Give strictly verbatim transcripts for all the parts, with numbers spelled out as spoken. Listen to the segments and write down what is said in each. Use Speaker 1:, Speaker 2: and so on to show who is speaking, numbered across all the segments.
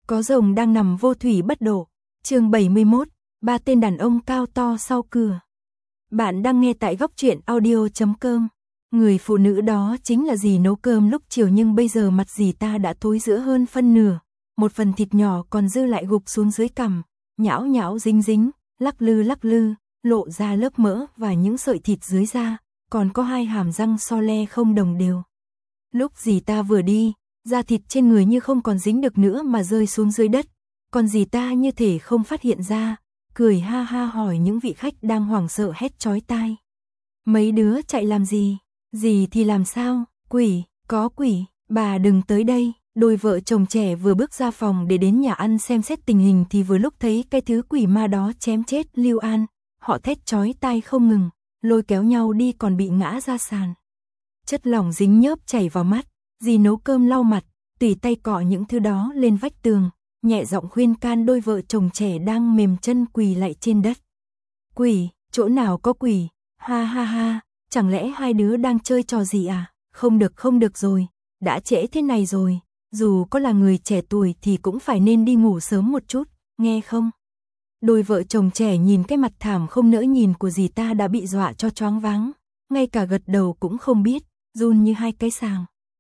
Speaker 1: Có rồng đang nằm vô thủy bất độ. Chương bảy mươi mốt, ba tên đàn ông cao to sau cửa. Bạn đang nghe tại góc truyện audio chấm com. Người phụ nữ đó chính là dì nấu cơm lúc chiều, nhưng bây giờ mặt dì ta đã thối rữa hơn phân nửa, một phần thịt nhỏ còn dư lại gục xuống dưới cằm, nhão nhão dính dính, lắc lư lắc lư, lộ ra lớp mỡ và những sợi thịt dưới da, còn có hai hàm răng so le không đồng đều. Lúc dì ta vừa đi, da thịt trên người như không còn dính được nữa mà rơi xuống dưới đất, còn dì ta như thể không phát hiện ra, cười ha ha hỏi những vị khách đang hoảng sợ hét chói tai. Mấy đứa chạy làm gì? Dì thì làm sao? Quỷ, có quỷ, bà đừng tới đây. Đôi vợ chồng trẻ vừa bước ra phòng để đến nhà ăn xem xét tình hình thì vừa lúc thấy cái thứ quỷ ma đó chém chết Lưu An. Họ thét chói tai không ngừng, lôi kéo nhau đi còn bị ngã ra sàn. Chất lỏng dính nhớp chảy vào mắt, dì nấu cơm lau mặt, tùy tay cọ những thứ đó lên vách tường, nhẹ giọng khuyên can đôi vợ chồng trẻ đang mềm chân quỳ lạy trên đất. Quỷ, chỗ nào có quỷ? Ha ha ha, chẳng lẽ hai đứa đang chơi trò gì à? Không được không được rồi, đã trễ thế này rồi, dù có là người trẻ tuổi thì cũng phải nên đi ngủ sớm một chút, nghe không? Đôi vợ chồng trẻ nhìn cái mặt thảm không nỡ nhìn của dì ta đã bị dọa cho choáng váng, ngay cả gật đầu cũng không biết, run như hai cái sàng.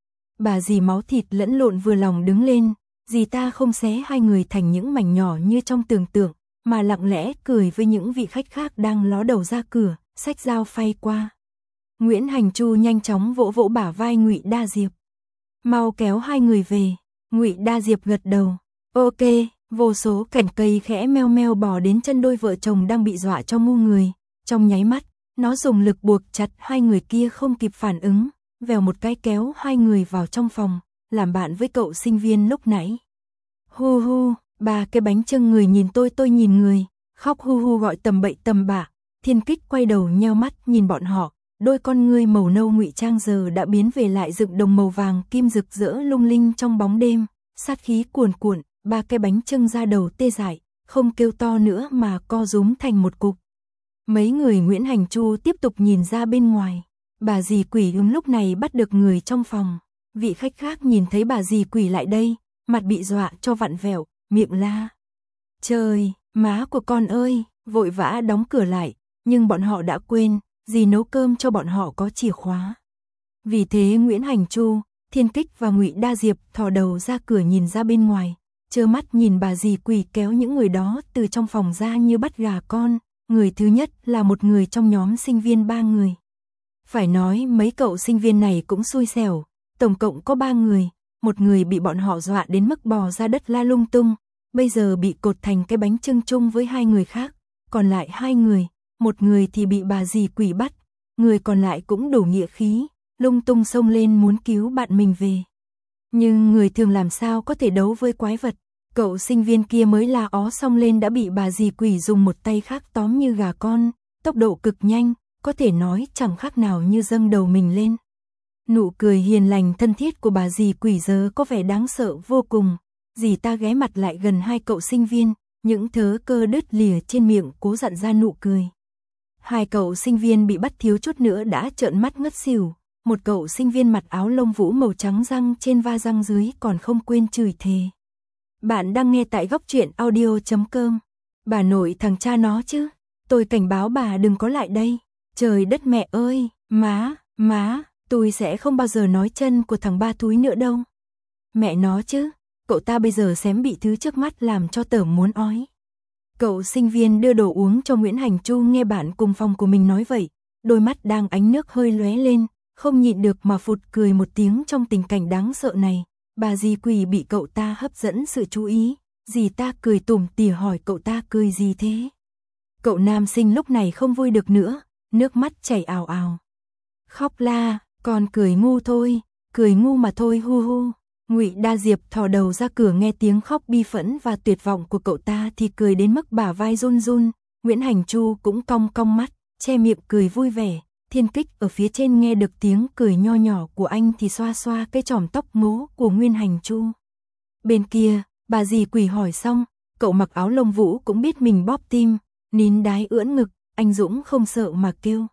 Speaker 1: Bà dì máu thịt lẫn lộn vừa lòng đứng lên, dì ta không xé hai người thành những mảnh nhỏ như trong tưởng tượng, mà lặng lẽ cười với những vị khách khác đang ló đầu ra cửa, xách dao phay qua. Nguyễn Hành Chu nhanh chóng vỗ vỗ bả vai Ngụy Đa Diệp. Mau kéo hai người về. Ngụy Đa Diệp gật đầu. Ok, vô số cành cây khẽ meo meo bò đến chân đôi vợ chồng đang bị dọa cho ngu người. Trong nháy mắt, nó dùng lực buộc chặt hai người kia không kịp phản ứng, vèo một cái kéo hai người vào trong phòng, làm bạn với cậu sinh viên lúc nãy. Hu hu, ba cái bánh chưng người nhìn tôi tôi nhìn người, khóc hu hu gọi tầm bậy tầm bạ. Thiên Kích quay đầu nheo mắt nhìn bọn họ, đôi con ngươi màu nâu ngụy trang giờ đã biến về lại dựng đồng màu vàng kim rực rỡ lung linh trong bóng đêm, sát khí cuồn cuộn. Ba cái bánh chưng ra đầu tê dại, không kêu to nữa mà co rúm thành một cục. Mấy người Nguyễn Hành Chu tiếp tục nhìn ra bên ngoài. Bà dì quỷ ứng lúc này bắt được người trong phòng. Vị khách khác nhìn thấy bà dì quỷ lại đây, mặt bị dọa cho vặn vẹo, miệng la. Trời, má của con ơi, vội vã đóng cửa lại, nhưng bọn họ đã quên, dì nấu cơm cho bọn họ có chìa khóa. Vì thế Nguyễn Hành Chu, Thiên Kích và Ngụy Đa Diệp thò đầu ra cửa nhìn ra bên ngoài, trơ mắt nhìn bà dì quỷ kéo những người đó từ trong phòng ra như bắt gà con. Người thứ nhất là một người trong nhóm sinh viên ba người. Phải nói mấy cậu sinh viên này cũng xui xẻo, tổng cộng có ba người, một người bị bọn họ dọa đến mức bò ra đất la lung tung, bây giờ bị cột thành cái bánh chưng chung với hai người khác, còn lại hai người, một người thì bị bà dì quỷ bắt, người còn lại cũng đủ nghĩa khí, lung tung xông lên muốn cứu bạn mình về. Nhưng người thường làm sao có thể đấu với quái vật, cậu sinh viên kia mới la ó xong lên đã bị bà dì quỷ dùng một tay khác tóm như gà con, tốc độ cực nhanh, có thể nói chẳng khác nào như dâng đầu mình lên. Nụ cười hiền lành thân thiết của bà dì quỷ giờ có vẻ đáng sợ vô cùng. Dì ta ghé mặt lại gần hai cậu sinh viên, những thớ cơ đứt lìa trên miệng cố dặn ra nụ cười. Hai cậu sinh viên bị bắt thiếu chút nữa đã trợn mắt ngất xỉu, một cậu sinh viên mặc áo lông vũ màu trắng răng trên va răng dưới còn không quên chửi thề. Bạn đang nghe tại góc truyện audio chấm com. Bà nội thằng cha nó chứ, tôi cảnh báo bà đừng có lại đây. Trời đất mẹ ơi, má, má, tôi sẽ không bao giờ nói chân của thằng ba túi nữa đâu. Mẹ nó chứ, cậu ta bây giờ xém bị thứ trước mắt làm cho tởm muốn ói. Cậu sinh viên đưa đồ uống cho Nguyễn Hành Chu nghe bạn cùng phòng của mình nói vậy, đôi mắt đang ánh nước hơi lóe lên, không nhịn được mà phụt cười một tiếng trong tình cảnh đáng sợ này. Bà dì quỷ bị cậu ta hấp dẫn sự chú ý, dì ta cười tủm tỉa hỏi cậu ta cười gì thế. Cậu nam sinh lúc này không vui được nữa, nước mắt chảy ào ào. Khóc la, còn cười ngu thôi, cười ngu mà thôi hu hu. Ngụy Đa Diệp thò đầu ra cửa nghe tiếng khóc bi phẫn và tuyệt vọng của cậu ta thì cười đến mức bả vai run run. Nguyễn Hành Chu cũng cong cong mắt, che miệng cười vui vẻ. Thiên Kích ở phía trên nghe được tiếng cười nho nhỏ của anh thì xoa xoa cái chòm tóc ngố của Nguyễn Hành Chu. Bên kia, bà dì quỷ hỏi xong, cậu mặc áo lông vũ cũng biết mình bóp tim, nín đái ưỡn ngực, anh Dũng không sợ mà kêu.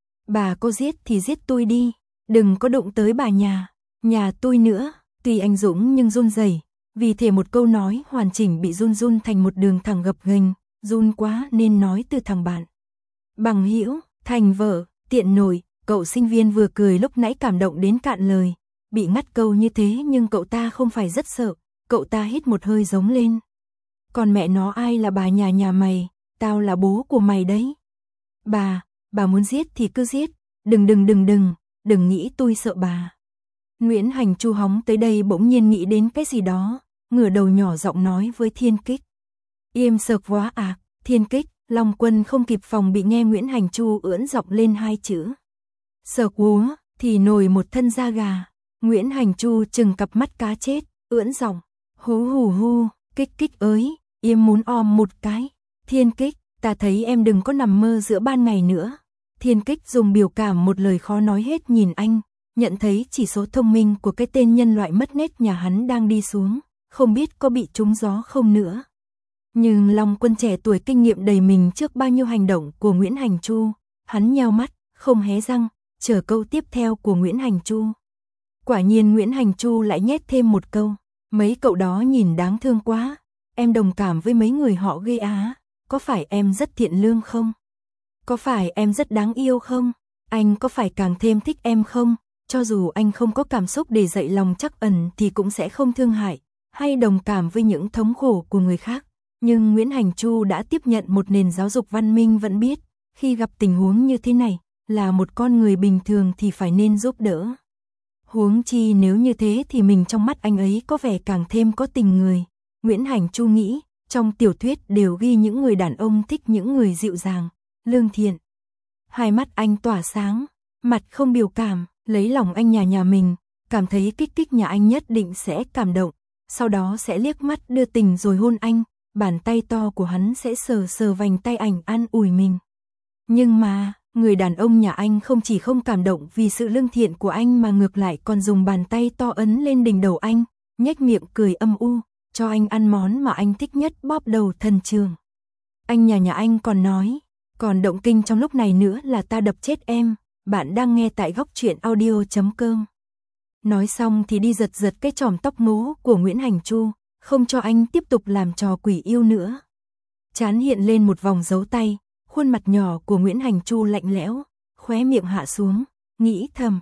Speaker 1: Bà có giết thì giết tôi đi, đừng có đụng tới bà nhà, nhà tôi nữa. Tuy anh Dũng nhưng run rẩy, Vì thể một câu nói hoàn chỉnh bị run run thành một đường thẳng gập ghềnh, run quá nên nói từ thằng bạn. Bằng hữu, thành vợ, tiện nổi, cậu sinh viên vừa cười lúc nãy cảm động đến cạn lời. Bị ngắt câu như thế nhưng cậu ta không phải rất sợ, cậu ta hít một hơi giống lên. Còn mẹ nó ai là bà nhà nhà mày, tao là bố của mày đấy. Bà, bà muốn giết thì cứ giết, đừng đừng đừng đừng, đừng nghĩ tôi sợ bà. Nguyễn Hành Chu hóng tới đây bỗng nhiên nghĩ đến cái gì đó, ngửa đầu nhỏ giọng nói với Thiên Kích. Im sợt quá à, Thiên Kích, Long Quân không kịp phòng bị nghe Nguyễn Hành Chu ưỡn giọng lên hai chữ. Sợt úa, thì nổi một thân da gà. Nguyễn Hành Chu chừng cặp mắt cá chết, ưỡn giọng, hú hù hu, Kích Kích ơi, im muốn om một cái. Thiên Kích, ta thấy em đừng có nằm mơ giữa ban ngày nữa. Thiên Kích dùng biểu cảm một lời khó nói hết nhìn anh, nhận thấy chỉ số thông minh của cái tên nhân loại mất nết nhà hắn đang đi xuống, không biết có bị trúng gió không nữa. Nhưng Long Quân trẻ tuổi kinh nghiệm đầy mình trước bao nhiêu hành động của Nguyễn Hành Chu, hắn nheo mắt, không hé răng, chờ câu tiếp theo của Nguyễn Hành Chu. Quả nhiên Nguyễn Hành Chu lại nhét thêm một câu, mấy cậu đó nhìn đáng thương quá, em đồng cảm với mấy người họ ghê á, có phải em rất thiện lương không? Có phải em rất đáng yêu không? Anh có phải càng thêm thích em không? Cho dù anh không có cảm xúc để dậy lòng trắc ẩn thì cũng sẽ không thương hại, hay đồng cảm với những thống khổ của người khác. Nhưng Nguyễn Hành Chu đã tiếp nhận một nền giáo dục văn minh vẫn biết, khi gặp tình huống như thế này, là một con người bình thường thì phải nên giúp đỡ. Huống chi nếu như thế thì mình trong mắt anh ấy có vẻ càng thêm có tình người. Nguyễn Hành Chu nghĩ, trong tiểu thuyết đều ghi những người đàn ông thích những người dịu dàng, lương thiện. Hai mắt anh tỏa sáng, mặt không biểu cảm, lấy lòng anh nhà nhà mình, cảm thấy Kích Kích nhà anh nhất định sẽ cảm động, sau đó sẽ liếc mắt đưa tình rồi hôn anh, bàn tay to của hắn sẽ sờ sờ vành tay ảnh an ủi mình. Nhưng mà, người đàn ông nhà anh không chỉ không cảm động vì sự lương thiện của anh mà ngược lại còn dùng bàn tay to ấn lên đỉnh đầu anh, nhếch miệng cười âm u, cho anh ăn món mà anh thích nhất, bóp đầu thần trường. Anh nhà nhà anh còn nói, còn động kinh trong lúc này nữa là ta đập chết em. Bạn đang nghe tại góc truyện audio chấm com. Nói xong thì đi giật giật cái chòm tóc ngố của Nguyễn Hành Chu, không cho anh tiếp tục làm trò quỷ yêu nữa. Trán hiện lên một vòng dấu tay, khuôn mặt nhỏ của Nguyễn Hành Chu lạnh lẽo, khóe miệng hạ xuống, nghĩ thầm.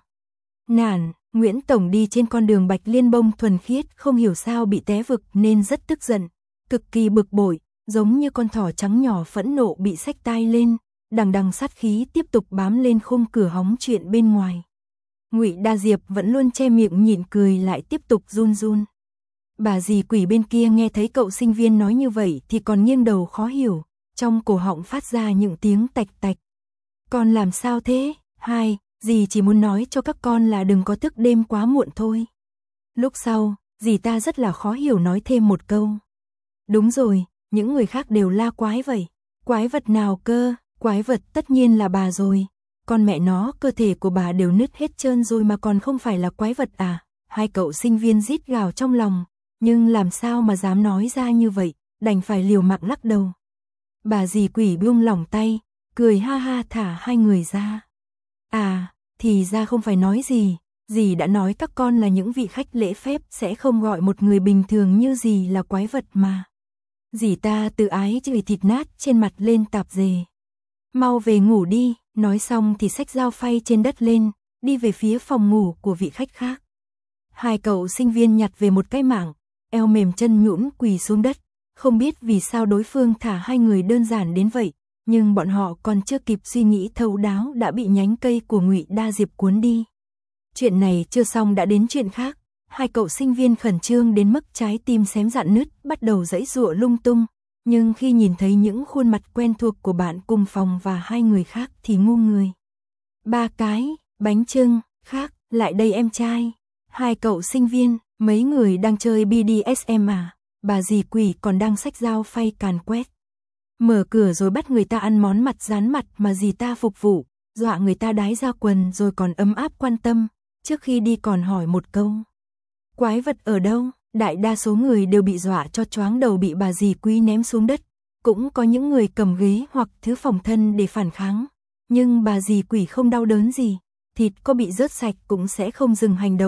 Speaker 1: Nản, Nguyễn Tổng đi trên con đường bạch liên bông thuần khiết không hiểu sao bị té vực nên rất tức giận, cực kỳ bực bội, giống như con thỏ trắng nhỏ phẫn nộ bị xách tai lên. Đằng đằng sát khí tiếp tục bám lên khung cửa hóng chuyện bên ngoài. Ngụy Đa Diệp vẫn luôn che miệng nhịn cười lại tiếp tục run run. Bà dì quỷ bên kia nghe thấy cậu sinh viên nói như vậy thì còn nghiêng đầu khó hiểu, trong cổ họng phát ra những tiếng tạch tạch. Con làm sao thế? Hai, dì chỉ muốn nói cho các con là đừng có thức đêm quá muộn thôi. Lúc sau, dì ta rất là khó hiểu nói thêm một câu. Đúng rồi, những người khác đều la quái vậy. Quái vật nào cơ? Quái vật tất nhiên là bà rồi, con mẹ nó cơ thể của bà đều nứt hết trơn rồi mà còn không phải là quái vật à, hai cậu sinh viên rít gào trong lòng, nhưng làm sao mà dám nói ra như vậy, đành phải liều mạng lắc đầu. Bà dì quỷ buông lỏng tay, cười ha ha thả hai người ra. À, thì ra không phải nói gì, dì đã nói các con là những vị khách lễ phép sẽ không gọi một người bình thường như dì là quái vật mà. Dì ta tự ái chửi thịt nát trên mặt lên tạp dề. Mau về ngủ đi, nói xong thì xách dao phay trên đất lên, đi về phía phòng ngủ của vị khách khác. Hai cậu sinh viên nhặt về một cái mảng, eo mềm chân nhũn quỳ xuống đất, không biết vì sao đối phương thả hai người đơn giản đến vậy, nhưng bọn họ còn chưa kịp suy nghĩ thấu đáo đã bị nhánh cây của Ngụy Đa Diệp cuốn đi. Chuyện này chưa xong đã đến chuyện khác, hai cậu sinh viên khẩn trương đến mức trái tim xém rạn nứt, bắt đầu giãy giụa lung tung. Nhưng khi nhìn thấy những khuôn mặt quen thuộc của bạn cùng phòng và hai người khác thì ngu người. Ba cái, bánh chưng, khác, lại đây em trai. Hai cậu sinh viên, mấy người đang chơi bê đê ét em à, bà dì quỷ còn đang xách dao phay càn quét. Mở cửa rồi bắt người ta ăn món mặt dán mặt mà dì ta phục vụ, dọa người ta đái ra quần rồi còn ấm áp quan tâm, trước khi đi còn hỏi một câu. Quái vật ở đâu? Đại đa số người đều bị dọa cho choáng đầu bị bà dì quý ném xuống đất, cũng có những người cầm ghế hoặc thứ phòng thân để phản kháng, nhưng bà dì quỷ không đau đớn gì, thịt có bị rớt sạch cũng sẽ không dừng hành động,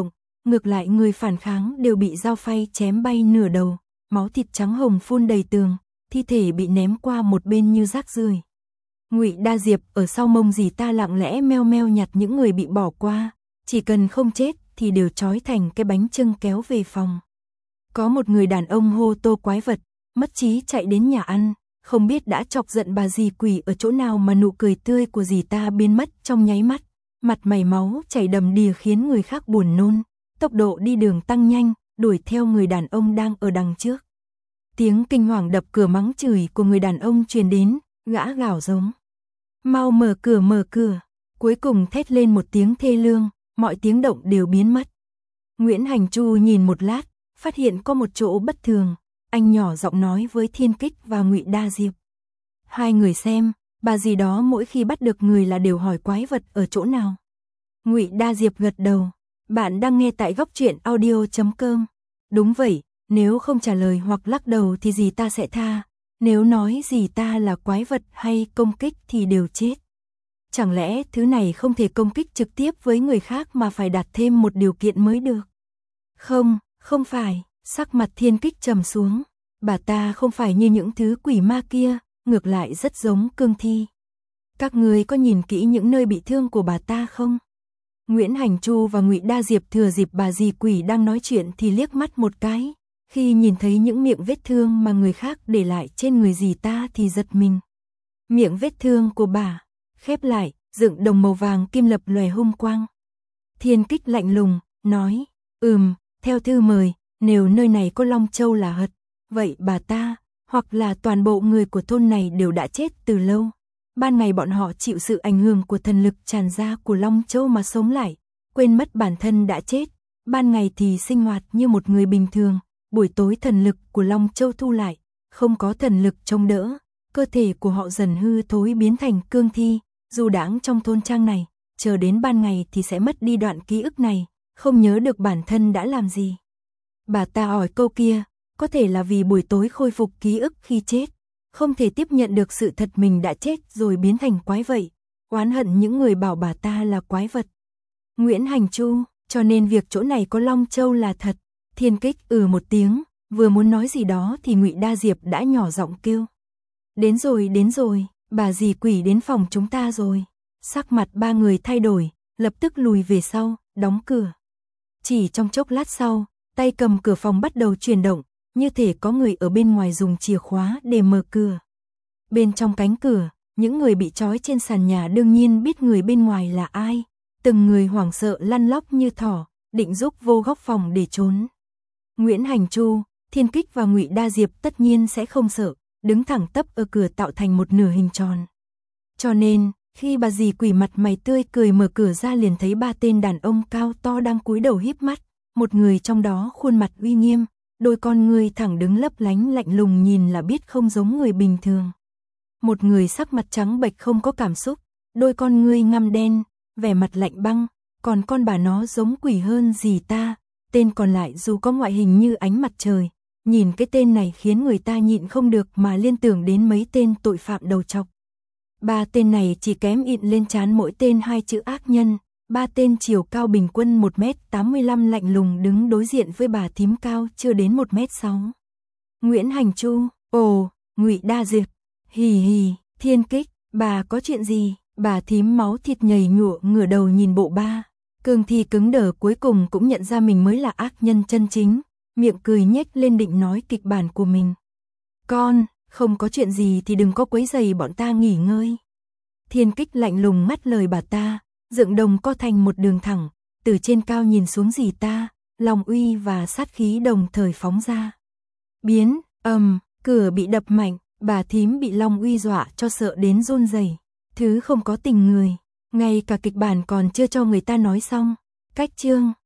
Speaker 1: ngược lại người phản kháng đều bị dao phay chém bay nửa đầu, máu thịt trắng hồng phun đầy tường, thi thể bị ném qua một bên như rác rưởi. Ngụy Đa Diệp ở sau mông dì ta lặng lẽ meo meo nhặt những người bị bỏ qua, chỉ cần không chết thì đều trói thành cái bánh chưng kéo về phòng. Có một người đàn ông hô to quái vật, mất trí chạy đến nhà ăn, không biết đã chọc giận bà dì quỷ ở chỗ nào mà nụ cười tươi của dì ta biến mất trong nháy mắt, mặt mày máu chảy đầm đìa khiến người khác buồn nôn, tốc độ đi đường tăng nhanh, đuổi theo người đàn ông đang ở đằng trước. Tiếng kinh hoàng đập cửa mắng chửi của người đàn ông truyền đến, gã gào giống. Mau mở cửa mở cửa, cuối cùng thét lên một tiếng thê lương, mọi tiếng động đều biến mất. Nguyễn Hành Chu nhìn một lát, phát hiện có một chỗ bất thường, anh nhỏ giọng nói với Thiên Kích và Ngụy Đa Diệp. Hai người xem, bà gì đó mỗi khi bắt được người là đều hỏi quái vật ở chỗ nào. Ngụy Đa Diệp gật đầu, bạn đang nghe tại góc truyện audio chấm com. Đúng vậy, nếu không trả lời hoặc lắc đầu thì dì ta sẽ tha, nếu nói dì ta là quái vật hay công kích thì đều chết. Chẳng lẽ thứ này không thể công kích trực tiếp với người khác mà phải đặt thêm một điều kiện mới được? Không, không phải, sắc mặt Thiên Kích trầm xuống, bà ta không phải như những thứ quỷ ma kia, ngược lại rất giống cương thi. Các người có nhìn kỹ những nơi bị thương của bà ta không? Nguyễn Hành Chu và Ngụy Đa Diệp thừa dịp bà dì quỷ đang nói chuyện thì liếc mắt một cái, khi nhìn thấy những miệng vết thương mà người khác để lại trên người dì ta thì giật mình. Miệng vết thương của bà khép lại, dựng đồng màu vàng kim lập lòe hung quang. Thiên Kích lạnh lùng, nói, ừm, theo thư mời, nếu nơi này có Long Châu là hật, vậy bà ta, hoặc là toàn bộ người của thôn này đều đã chết từ lâu. Ban ngày bọn họ chịu sự ảnh hưởng của thần lực tràn ra của Long Châu mà sống lại, quên mất bản thân đã chết. Ban ngày thì sinh hoạt như một người bình thường, buổi tối thần lực của Long Châu thu lại, không có thần lực chống đỡ, cơ thể của họ dần hư thối biến thành cương thi, dù đãng trong thôn trang này, chờ đến ban ngày thì sẽ mất đi đoạn ký ức này, không nhớ được bản thân đã làm gì. Bà ta hỏi câu kia, có thể là vì buổi tối khôi phục ký ức khi chết, không thể tiếp nhận được sự thật mình đã chết rồi biến thành quái vậy, oán hận những người bảo bà ta là quái vật. Nguyễn Hành Chu, cho nên việc chỗ này có Long Châu là thật. Thiên Kích ừ một tiếng, vừa muốn nói gì đó thì Ngụy Đa Diệp đã nhỏ giọng kêu. Đến rồi, đến rồi, bà dì quỷ đến phòng chúng ta rồi. Sắc mặt ba người thay đổi, lập tức lùi về sau, đóng cửa. Chỉ trong chốc lát sau, tay cầm cửa phòng bắt đầu chuyển động, như thể có người ở bên ngoài dùng chìa khóa để mở cửa. Bên trong cánh cửa, những người bị trói trên sàn nhà đương nhiên biết người bên ngoài là ai. Từng người hoảng sợ lăn lóc như thỏ, định giúp vô góc phòng để trốn. Nguyễn Hành Chu, Thiên Kích và Ngụy Đa Diệp tất nhiên sẽ không sợ, đứng thẳng tắp ở cửa tạo thành một nửa hình tròn. Cho nên, khi bà dì quỷ mặt mày tươi cười mở cửa ra liền thấy ba tên đàn ông cao to đang cúi đầu híp mắt, một người trong đó khuôn mặt uy nghiêm, đôi con ngươi thẳng đứng lấp lánh lạnh lùng nhìn là biết không giống người bình thường. Một người sắc mặt trắng bệch không có cảm xúc, đôi con ngươi ngăm đen, vẻ mặt lạnh băng, còn con bà nó giống quỷ hơn dì ta. Tên còn lại dù có ngoại hình như ánh mặt trời, nhìn cái tên này khiến người ta nhịn không được mà liên tưởng đến mấy tên tội phạm đầu trọc. Ba tên này chỉ kém ịn lên trán mỗi tên hai chữ ác nhân, ba tên chiều cao bình quân một mét tám mươi lăm lạnh lùng đứng đối diện với bà thím cao chưa đến một mét sáu. Nguyễn Hành Chu, ồ, Ngụy Đa Diệp, hì hì, Thiên Kích, bà có chuyện gì? Bà thím máu thịt nhầy nhụa ngửa đầu nhìn bộ ba. Cương thi cứng đờ cuối cùng cũng nhận ra mình mới là ác nhân chân chính, miệng cười nhếch lên định nói kịch bản của mình. Con, không có chuyện gì thì đừng có quấy rầy bọn ta nghỉ ngơi. Thiên Kích lạnh lùng ngắt lời bà ta, dựng đồng co thành một đường thẳng, từ trên cao nhìn xuống dì ta, lòng uy và sát khí đồng thời phóng ra. Biến, ầm, cửa bị đập mạnh, bà thím bị Long uy dọa cho sợ đến run rẩy. Thứ không có tình người, ngay cả kịch bản còn chưa cho người ta nói xong. Cách chương